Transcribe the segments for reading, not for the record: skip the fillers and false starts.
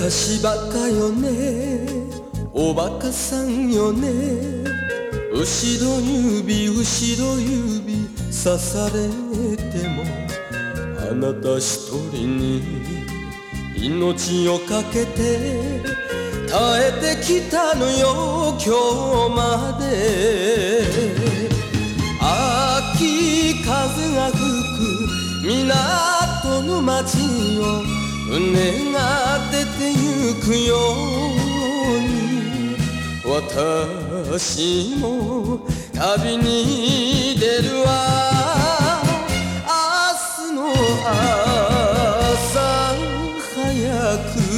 私バカよね、おバカさんよね。後ろ指さされてもあなた一人に命をかけて耐えてきたのよ今日まで。秋風が吹く港の街を船が出てゆくように私も旅に出るわ。明日の朝早く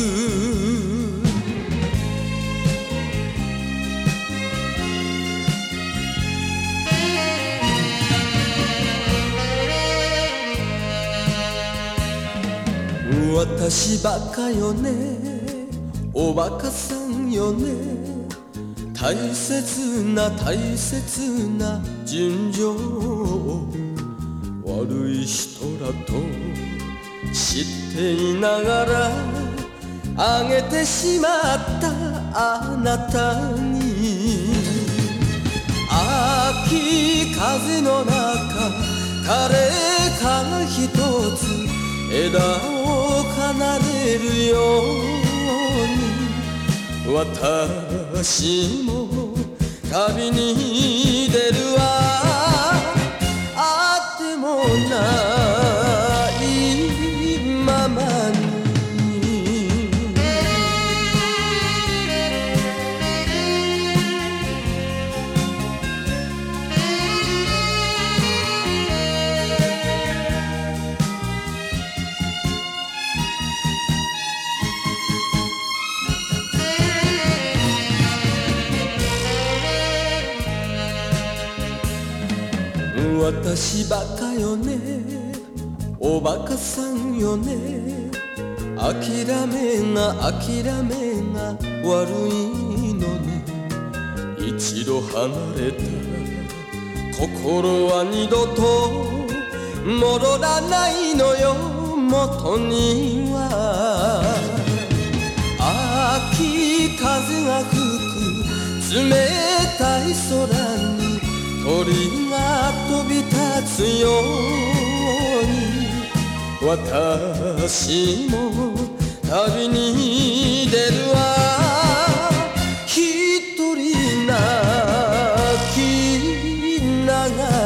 私バカよね、おバカさんよね。大切な純情を悪い人らと知っていながらあげてしまったあなたに。秋風の中枯れ葉が一つ枝を離れるように私も旅に出るわ。あってもないままに私バカよね、おバカさんよね。諦めが悪いのね。一度離れた心は二度と戻らないのよ元には。秋風が吹く冷たい空に鳥が飛び立つように私も旅に出るわ。一人泣きながら